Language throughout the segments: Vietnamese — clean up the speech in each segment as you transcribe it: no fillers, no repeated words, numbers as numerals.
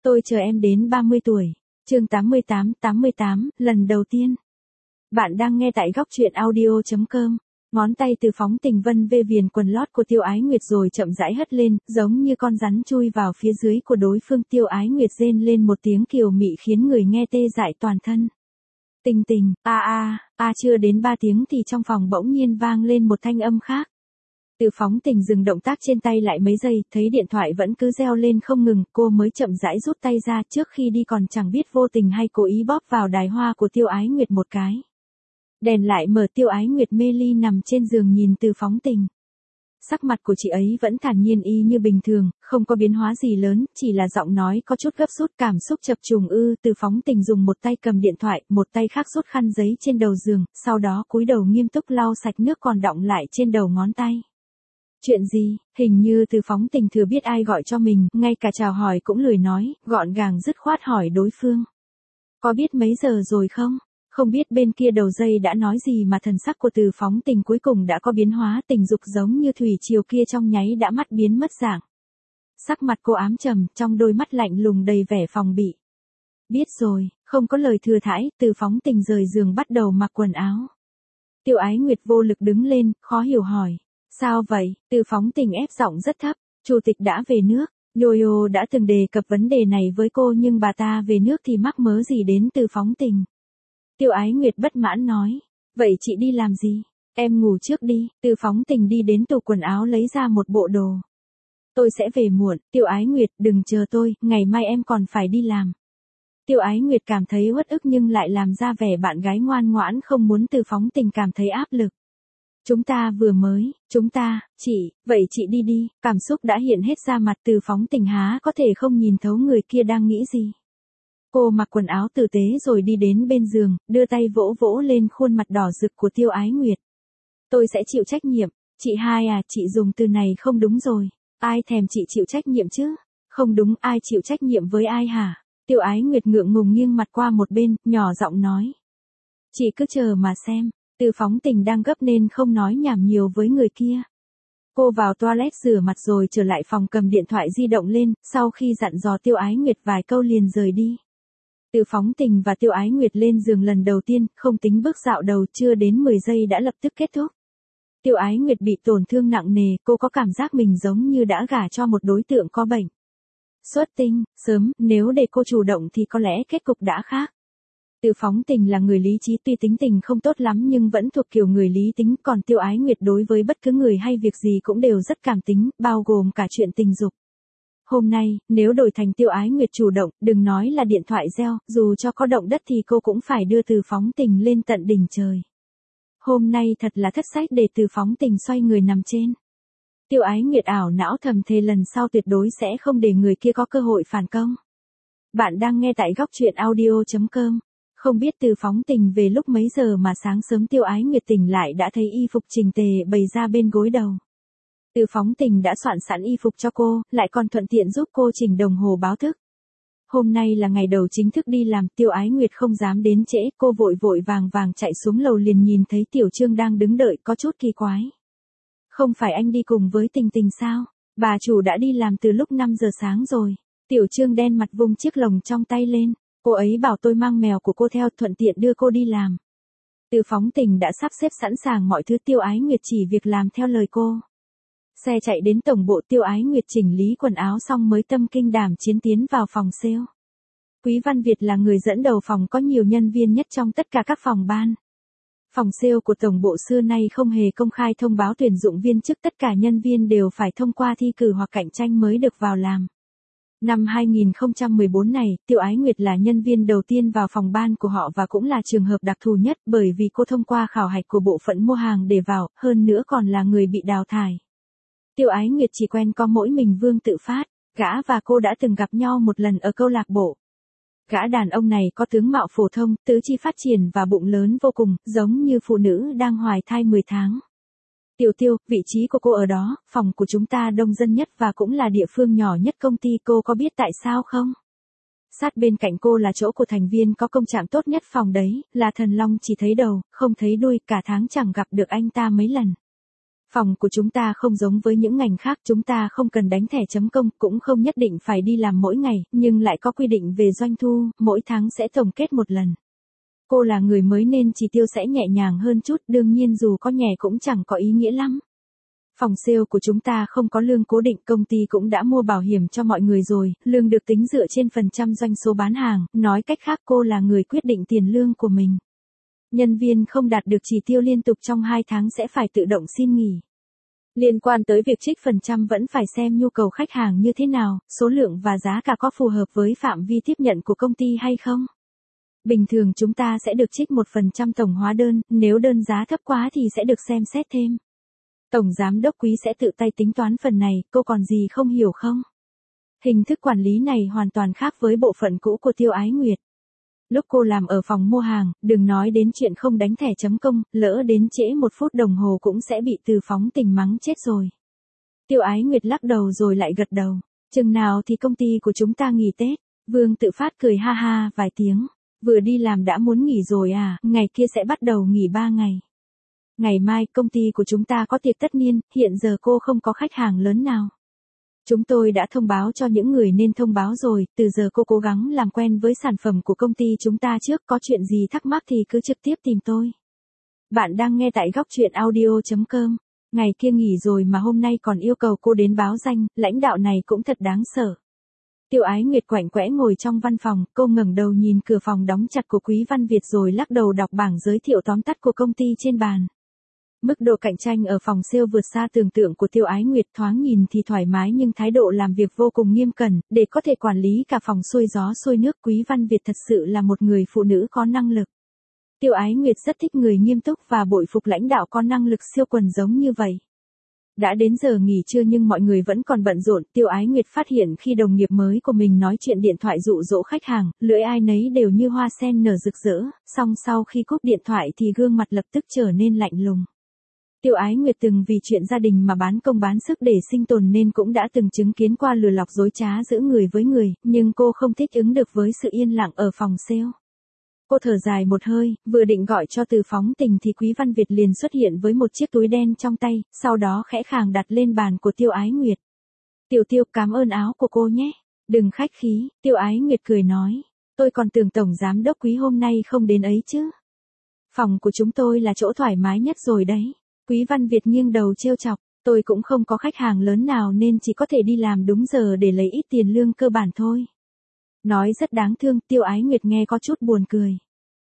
Tôi chờ em đến 30 tuổi. Chương 88, lần đầu tiên. Bạn đang nghe tại góc truyện audio.com. Ngón tay Từ Phóng Tình vân vê viền quần lót của Tiêu Ái Nguyệt rồi chậm rãi hất lên, giống như con rắn chui vào phía dưới của đối phương. Tiêu Ái Nguyệt rên lên một tiếng kiều mị khiến người nghe tê dại toàn thân. Tình tình, chưa đến 3 tiếng thì trong phòng bỗng nhiên vang lên một thanh âm khác. Từ Phóng Tình dừng động tác trên tay lại mấy giây, thấy điện thoại vẫn cứ reo lên không ngừng, cô mới chậm rãi rút tay ra, trước khi đi còn chẳng biết vô tình hay cố ý bóp vào đài hoa của Tiêu Ái Nguyệt một cái. Đèn lại mở, Tiêu Ái Nguyệt mê ly nằm trên giường nhìn Từ Phóng Tình. Sắc mặt của chị ấy vẫn thản nhiên y như bình thường, không có biến hóa gì lớn, chỉ là giọng nói có chút gấp rút, cảm xúc chập trùng. Từ Phóng Tình dùng một tay cầm điện thoại, một tay khác rút khăn giấy trên đầu giường, sau đó cúi đầu nghiêm túc lau sạch nước còn đọng lại trên đầu ngón tay. Chuyện gì? Hình như Từ Phóng Tình thừa biết ai gọi cho mình, ngay cả chào hỏi cũng lười nói, gọn gàng dứt khoát hỏi đối phương. Có biết mấy giờ rồi không? Không biết bên kia đầu dây đã nói gì mà thần sắc của Từ Phóng Tình cuối cùng đã có biến hóa, tình dục giống như thủy triều kia trong nháy đã mắt biến mất dạng. Sắc mặt cô ám trầm, trong đôi mắt lạnh lùng đầy vẻ phòng bị. Biết rồi, không có lời thừa thãi, Từ Phóng Tình rời giường bắt đầu mặc quần áo. Tiêu Ái Nguyệt vô lực đứng lên, khó hiểu hỏi. Sao vậy? Từ Phóng Tình ép giọng rất thấp. Chủ tịch đã về nước. Yo-yo đã từng đề cập vấn đề này với cô nhưng bà ta về nước thì mắc mớ gì đến Từ Phóng Tình. Tiêu Ái Nguyệt bất mãn nói. Vậy chị đi làm gì? Em ngủ trước đi. Từ Phóng Tình đi đến tủ quần áo lấy ra một bộ đồ. Tôi sẽ về muộn. Tiêu Ái Nguyệt, đừng chờ tôi, ngày mai em còn phải đi làm. Tiêu Ái Nguyệt cảm thấy uất ức nhưng lại làm ra vẻ bạn gái ngoan ngoãn không muốn Từ Phóng Tình cảm thấy áp lực. Vậy chị đi đi, cảm xúc đã hiện hết ra mặt. Từ Phóng Tình há có thể không nhìn thấu người kia đang nghĩ gì. Cô mặc quần áo tử tế rồi đi đến bên giường, đưa tay vỗ vỗ lên khuôn mặt đỏ rực của Tiêu Ái Nguyệt. Tôi sẽ chịu trách nhiệm. Chị hai à, chị dùng từ này không đúng rồi. Ai thèm chị chịu trách nhiệm chứ? Không đúng, ai chịu trách nhiệm với ai hả? Tiêu Ái Nguyệt ngượng ngùng nghiêng mặt qua một bên, nhỏ giọng nói. Chị cứ chờ mà xem. Từ Phóng Tình đang gấp nên không nói nhảm nhiều với người kia. Cô vào toilet rửa mặt rồi trở lại phòng cầm điện thoại di động lên, sau khi dặn dò Tiêu Ái Nguyệt vài câu liền rời đi. Từ Phóng Tình và Tiêu Ái Nguyệt lên giường lần đầu tiên, không tính bước dạo đầu, chưa đến 10 giây đã lập tức kết thúc. Tiêu Ái Nguyệt bị tổn thương nặng nề, cô có cảm giác mình giống như đã gả cho một đối tượng có bệnh. Xuất tinh, sớm, nếu để cô chủ động thì có lẽ kết cục đã khác. Từ Phóng Tình là người lý trí, tuy tính tình không tốt lắm nhưng vẫn thuộc kiểu người lý tính, còn Tiêu Ái Nguyệt đối với bất cứ người hay việc gì cũng đều rất cảm tính, bao gồm cả chuyện tình dục. Hôm nay, nếu đổi thành Tiêu Ái Nguyệt chủ động, đừng nói là điện thoại reo, dù cho có động đất thì cô cũng phải đưa Từ Phóng Tình lên tận đỉnh trời. Hôm nay thật là thất sách để Từ Phóng Tình xoay người nằm trên. Tiêu Ái Nguyệt ảo não thầm thề lần sau tuyệt đối sẽ không để người kia có cơ hội phản công. Bạn đang nghe tại góc truyện audio.com. Không biết Từ Phóng Tình về lúc mấy giờ mà sáng sớm Tiêu Ái Nguyệt tỉnh lại đã thấy y phục chỉnh tề bày ra bên gối đầu. Từ Phóng Tình đã soạn sẵn y phục cho cô, lại còn thuận tiện giúp cô chỉnh đồng hồ báo thức. Hôm nay là ngày đầu chính thức đi làm, Tiêu Ái Nguyệt không dám đến trễ, cô vội vội vàng vàng chạy xuống lầu liền nhìn thấy Tiểu Trương đang đứng đợi, có chút kỳ quái. Không phải anh đi cùng với Tình Tình sao? Bà chủ đã đi làm từ lúc 5 giờ sáng rồi. Tiểu Trương đen mặt vung chiếc lồng trong tay lên. Cô ấy bảo tôi mang mèo của cô theo, thuận tiện đưa cô đi làm. Từ Phóng Tình đã sắp xếp sẵn sàng mọi thứ, Tiêu Ái Nguyệt chỉ việc làm theo lời cô. Xe chạy đến tổng bộ, Tiêu Ái Nguyệt chỉnh lý quần áo xong mới tâm kinh đảm chiến tiến vào phòng sale. Quý Văn Việt là người dẫn đầu phòng có nhiều nhân viên nhất trong tất cả các phòng ban. Phòng sale của tổng bộ xưa nay không hề công khai thông báo tuyển dụng viên chức, tất cả nhân viên đều phải thông qua thi cử hoặc cạnh tranh mới được vào làm. Năm 2014 này, Tiêu Ái Nguyệt là nhân viên đầu tiên vào phòng ban của họ và cũng là trường hợp đặc thù nhất bởi vì cô thông qua khảo hạch của bộ phận mua hàng để vào, hơn nữa còn là người bị đào thải. Tiêu Ái Nguyệt chỉ quen có mỗi mình Vương Tự Phát, gã và cô đã từng gặp nhau một lần ở câu lạc bộ. Gã đàn ông này có tướng mạo phổ thông, tứ chi phát triển và bụng lớn vô cùng, giống như phụ nữ đang hoài thai 10 tháng. Tiểu Tiêu, vị trí của cô ở đó, phòng của chúng ta đông dân nhất và cũng là địa phương nhỏ nhất công ty, cô có biết tại sao không? Sát bên cạnh cô là chỗ của thành viên có công trạng tốt nhất phòng đấy, là Thần Long chỉ thấy đầu, không thấy đuôi, cả tháng chẳng gặp được anh ta mấy lần. Phòng của chúng ta không giống với những ngành khác, chúng ta không cần đánh thẻ chấm công, cũng không nhất định phải đi làm mỗi ngày, nhưng lại có quy định về doanh thu, mỗi tháng sẽ tổng kết một lần. Cô là người mới nên chỉ tiêu sẽ nhẹ nhàng hơn chút, đương nhiên dù có nhẹ cũng chẳng có ý nghĩa lắm. Phòng sale của chúng ta không có lương cố định, công ty cũng đã mua bảo hiểm cho mọi người rồi, lương được tính dựa trên phần trăm doanh số bán hàng, nói cách khác cô là người quyết định tiền lương của mình. Nhân viên không đạt được chỉ tiêu liên tục trong 2 tháng sẽ phải tự động xin nghỉ. Liên quan tới việc trích phần trăm vẫn phải xem nhu cầu khách hàng như thế nào, số lượng và giá cả có phù hợp với phạm vi tiếp nhận của công ty hay không. Bình thường chúng ta sẽ được trích 1% tổng hóa đơn, nếu đơn giá thấp quá thì sẽ được xem xét thêm. Tổng giám đốc Quý sẽ tự tay tính toán phần này, cô còn gì không hiểu không? Hình thức quản lý này hoàn toàn khác với bộ phận cũ của Tiêu Ái Nguyệt. Lúc cô làm ở phòng mua hàng, đừng nói đến chuyện không đánh thẻ chấm công, lỡ đến trễ 1 phút đồng hồ cũng sẽ bị Từ Phóng Tình mắng chết rồi. Tiêu Ái Nguyệt lắc đầu rồi lại gật đầu. Chừng nào thì công ty của chúng ta nghỉ Tết? Vương Tự Phát cười ha ha vài tiếng. Vừa đi làm đã muốn nghỉ rồi à, ngày kia sẽ bắt đầu nghỉ 3 ngày. Ngày mai công ty của chúng ta có tiệc tất niên, hiện giờ cô không có khách hàng lớn nào. Chúng tôi đã thông báo cho những người nên thông báo rồi, từ giờ cô cố gắng làm quen với sản phẩm của công ty chúng ta trước, có chuyện gì thắc mắc thì cứ trực tiếp tìm tôi. Bạn đang nghe tại góc truyện audio.com. Ngày kia nghỉ rồi mà hôm nay còn yêu cầu cô đến báo danh, lãnh đạo này cũng thật đáng sợ. Tiêu Ái Nguyệt quạnh quẽ ngồi trong văn phòng, cô ngẩng đầu nhìn cửa phòng đóng chặt của Quý Văn Việt rồi lắc đầu đọc bảng giới thiệu tóm tắt của công ty trên bàn. Mức độ cạnh tranh ở phòng sale vượt xa tưởng tượng của Tiêu Ái Nguyệt, thoáng nhìn thì thoải mái nhưng thái độ làm việc vô cùng nghiêm cẩn, để có thể quản lý cả phòng xuôi gió xuôi nước. Quý Văn Việt thật sự là một người phụ nữ có năng lực. Tiêu Ái Nguyệt rất thích người nghiêm túc và bội phục lãnh đạo có năng lực siêu quần giống như vậy. Đã đến giờ nghỉ trưa nhưng mọi người vẫn còn bận rộn, Tiêu Ái Nguyệt phát hiện khi đồng nghiệp mới của mình nói chuyện điện thoại dụ dỗ khách hàng, lưỡi ai nấy đều như hoa sen nở rực rỡ, song sau khi cúp điện thoại thì gương mặt lập tức trở nên lạnh lùng. Tiêu Ái Nguyệt từng vì chuyện gia đình mà bán công bán sức để sinh tồn nên cũng đã từng chứng kiến qua lừa lọc dối trá giữa người với người, nhưng cô không thích ứng được với sự yên lặng ở phòng sale. Cô thở dài một hơi, vừa định gọi cho Từ Phóng Tình thì Quý Văn Việt liền xuất hiện với một chiếc túi đen trong tay, sau đó khẽ khàng đặt lên bàn của Tiêu Ái Nguyệt. Tiêu, cảm ơn áo của cô nhé. Đừng khách khí, Tiêu Ái Nguyệt cười nói. Tôi còn tưởng Tổng Giám đốc Quý hôm nay không đến ấy chứ. Phòng của chúng tôi là chỗ thoải mái nhất rồi đấy. Quý Văn Việt nghiêng đầu trêu chọc. Tôi cũng không có khách hàng lớn nào nên chỉ có thể đi làm đúng giờ để lấy ít tiền lương cơ bản thôi. Nói rất đáng thương, Tiêu Ái Nguyệt nghe có chút buồn cười.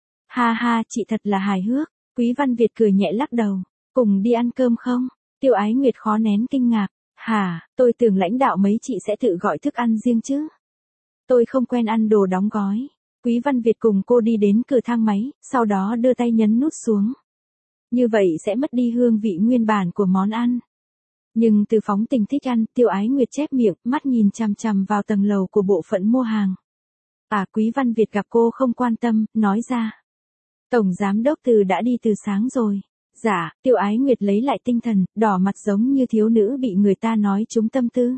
Ha ha, chị thật là hài hước. Quý Văn Việt cười nhẹ lắc đầu. Cùng đi ăn cơm không? Tiêu Ái Nguyệt khó nén kinh ngạc. Hả, tôi tưởng lãnh đạo mấy chị sẽ tự gọi thức ăn riêng chứ. Tôi không quen ăn đồ đóng gói. Quý Văn Việt cùng cô đi đến cửa thang máy, sau đó đưa tay nhấn nút xuống. Như vậy sẽ mất đi hương vị nguyên bản của món ăn. Nhưng Từ Phóng Tình thích ăn, Tiêu Ái Nguyệt chép miệng, mắt nhìn chằm chằm vào tầng lầu của bộ phận mua hàng. Quý Văn Việt gặp cô không quan tâm, nói ra. Tổng Giám đốc Từ đã đi từ sáng rồi. Dạ, Tiêu Ái Nguyệt lấy lại tinh thần, đỏ mặt giống như thiếu nữ bị người ta nói trúng tâm tư.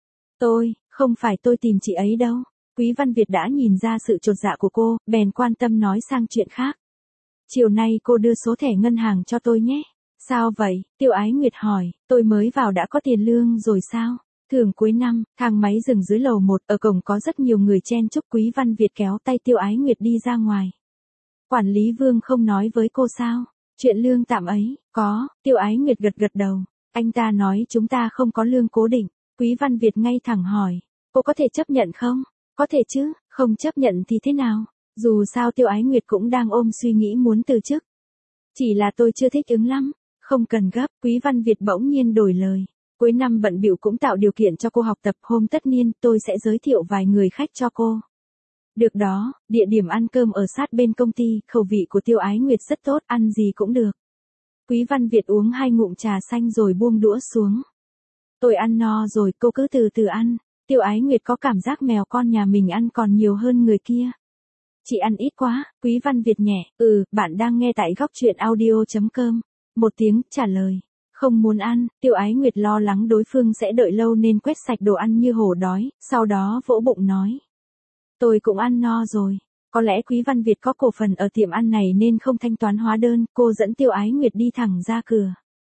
Không phải tôi tìm chị ấy đâu. Quý Văn Việt đã nhìn ra sự chột dạ của cô, bèn quan tâm nói sang chuyện khác. Chiều nay cô đưa số thẻ ngân hàng cho tôi nhé. Sao vậy? Tiêu Ái Nguyệt hỏi, tôi mới vào đã có tiền lương rồi sao? Thưởng cuối năm, thang máy dừng dưới lầu 1, ở cổng có rất nhiều người chen chúc. Quý Văn Việt kéo tay Tiêu Ái Nguyệt đi ra ngoài. Quản lý Vương không nói với cô sao? Chuyện lương tạm ấy, có, Tiêu Ái Nguyệt gật đầu. Anh ta nói chúng ta không có lương cố định. Quý Văn Việt ngay thẳng hỏi, cô có thể chấp nhận không? Có thể chứ, không chấp nhận thì thế nào? Dù sao Tiêu Ái Nguyệt cũng đang ôm suy nghĩ muốn từ chức. Chỉ là tôi chưa thích ứng lắm. Không cần gấp, Quý Văn Việt bỗng nhiên đổi lời. Cuối năm bận bịu cũng tạo điều kiện cho cô học tập, hôm tất niên tôi sẽ giới thiệu vài người khách cho cô. Được đó, địa điểm ăn cơm ở sát bên công ty, khẩu vị của Tiêu Ái Nguyệt rất tốt, ăn gì cũng được. Quý Văn Việt uống 2 ngụm trà xanh rồi buông đũa xuống. Tôi ăn no rồi, cô cứ từ từ ăn. Tiêu Ái Nguyệt có cảm giác mèo con nhà mình ăn còn nhiều hơn người kia. Chị ăn ít quá, Quý Văn Việt nhẹ, bạn đang nghe tại góc truyện audio.com. Một tiếng trả lời. Không muốn ăn, Tiêu Ái Nguyệt lo lắng đối phương sẽ đợi lâu nên quét sạch đồ ăn như hổ đói, sau đó vỗ bụng nói. Tôi cũng ăn no rồi. Có lẽ Quý Văn Việt có cổ phần ở tiệm ăn này nên không thanh toán hóa đơn, cô dẫn Tiêu Ái Nguyệt đi thẳng ra cửa.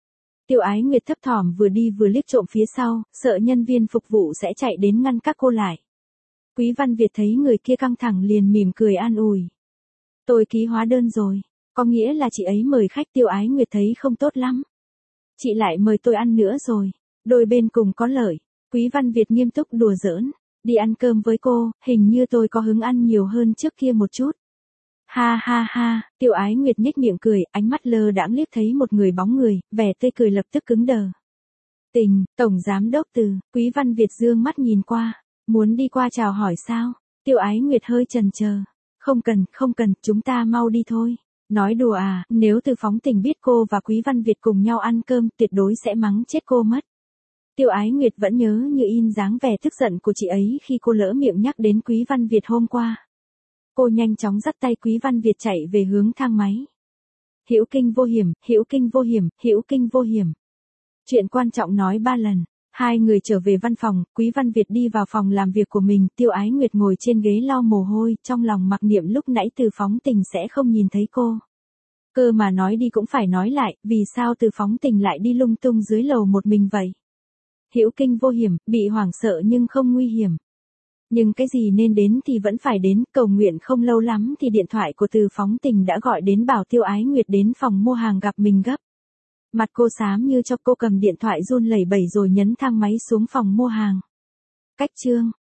Tiêu Ái Nguyệt thấp thỏm vừa đi vừa liếc trộm phía sau, sợ nhân viên phục vụ sẽ chạy đến ngăn các cô lại. Quý Văn Việt thấy người kia căng thẳng liền mỉm cười an ủi. Tôi ký hóa đơn rồi, có nghĩa là chị ấy mời khách. Tiêu Ái Nguyệt thấy không tốt lắm. Chị lại mời tôi ăn nữa rồi, đôi bên cùng có lợi. Quý Văn Việt nghiêm túc đùa giỡn, đi ăn cơm với cô, hình như tôi có hứng ăn nhiều hơn trước kia một chút. Ha ha ha, Tiêu Ái Nguyệt nhếch miệng cười, ánh mắt lơ đãng liếc thấy một người bóng người, vẻ tươi cười lập tức cứng đờ. Tình, Tổng Giám Đốc Từ. Quý Văn Việt dương mắt nhìn qua, muốn đi qua chào hỏi sao? Tiêu Ái Nguyệt hơi chần chờ. Không cần, chúng ta mau đi thôi. Nói đùa à, nếu Từ Phóng Tình biết cô và Quý Văn Việt cùng nhau ăn cơm, tuyệt đối sẽ mắng chết cô mất. Tiêu Ái Nguyệt vẫn nhớ như in dáng vẻ tức giận của chị ấy khi cô lỡ miệng nhắc đến Quý Văn Việt hôm qua. Cô nhanh chóng dắt tay Quý Văn Việt chạy về hướng thang máy. Hữu kinh vô hiểm, hữu kinh vô hiểm, hữu kinh vô hiểm. Chuyện quan trọng nói 3 lần. Hai người trở về văn phòng, Quý Văn Việt đi vào phòng làm việc của mình, Tiêu Ái Nguyệt ngồi trên ghế lau mồ hôi, trong lòng mặc niệm lúc nãy Từ Phóng Tình sẽ không nhìn thấy cô. Cơ mà nói đi cũng phải nói lại, vì sao Từ Phóng Tình lại đi lung tung dưới lầu một mình vậy? Hữu kinh vô hiểm, bị hoảng sợ nhưng không nguy hiểm. Nhưng cái gì nên đến thì vẫn phải đến, cầu nguyện không lâu lắm thì điện thoại của Từ Phóng Tình đã gọi đến bảo Tiêu Ái Nguyệt đến phòng mua hàng gặp mình gấp. Mặt cô xám như cho, cô cầm điện thoại run lẩy bẩy rồi nhấn thang máy xuống phòng mua hàng. Cách chương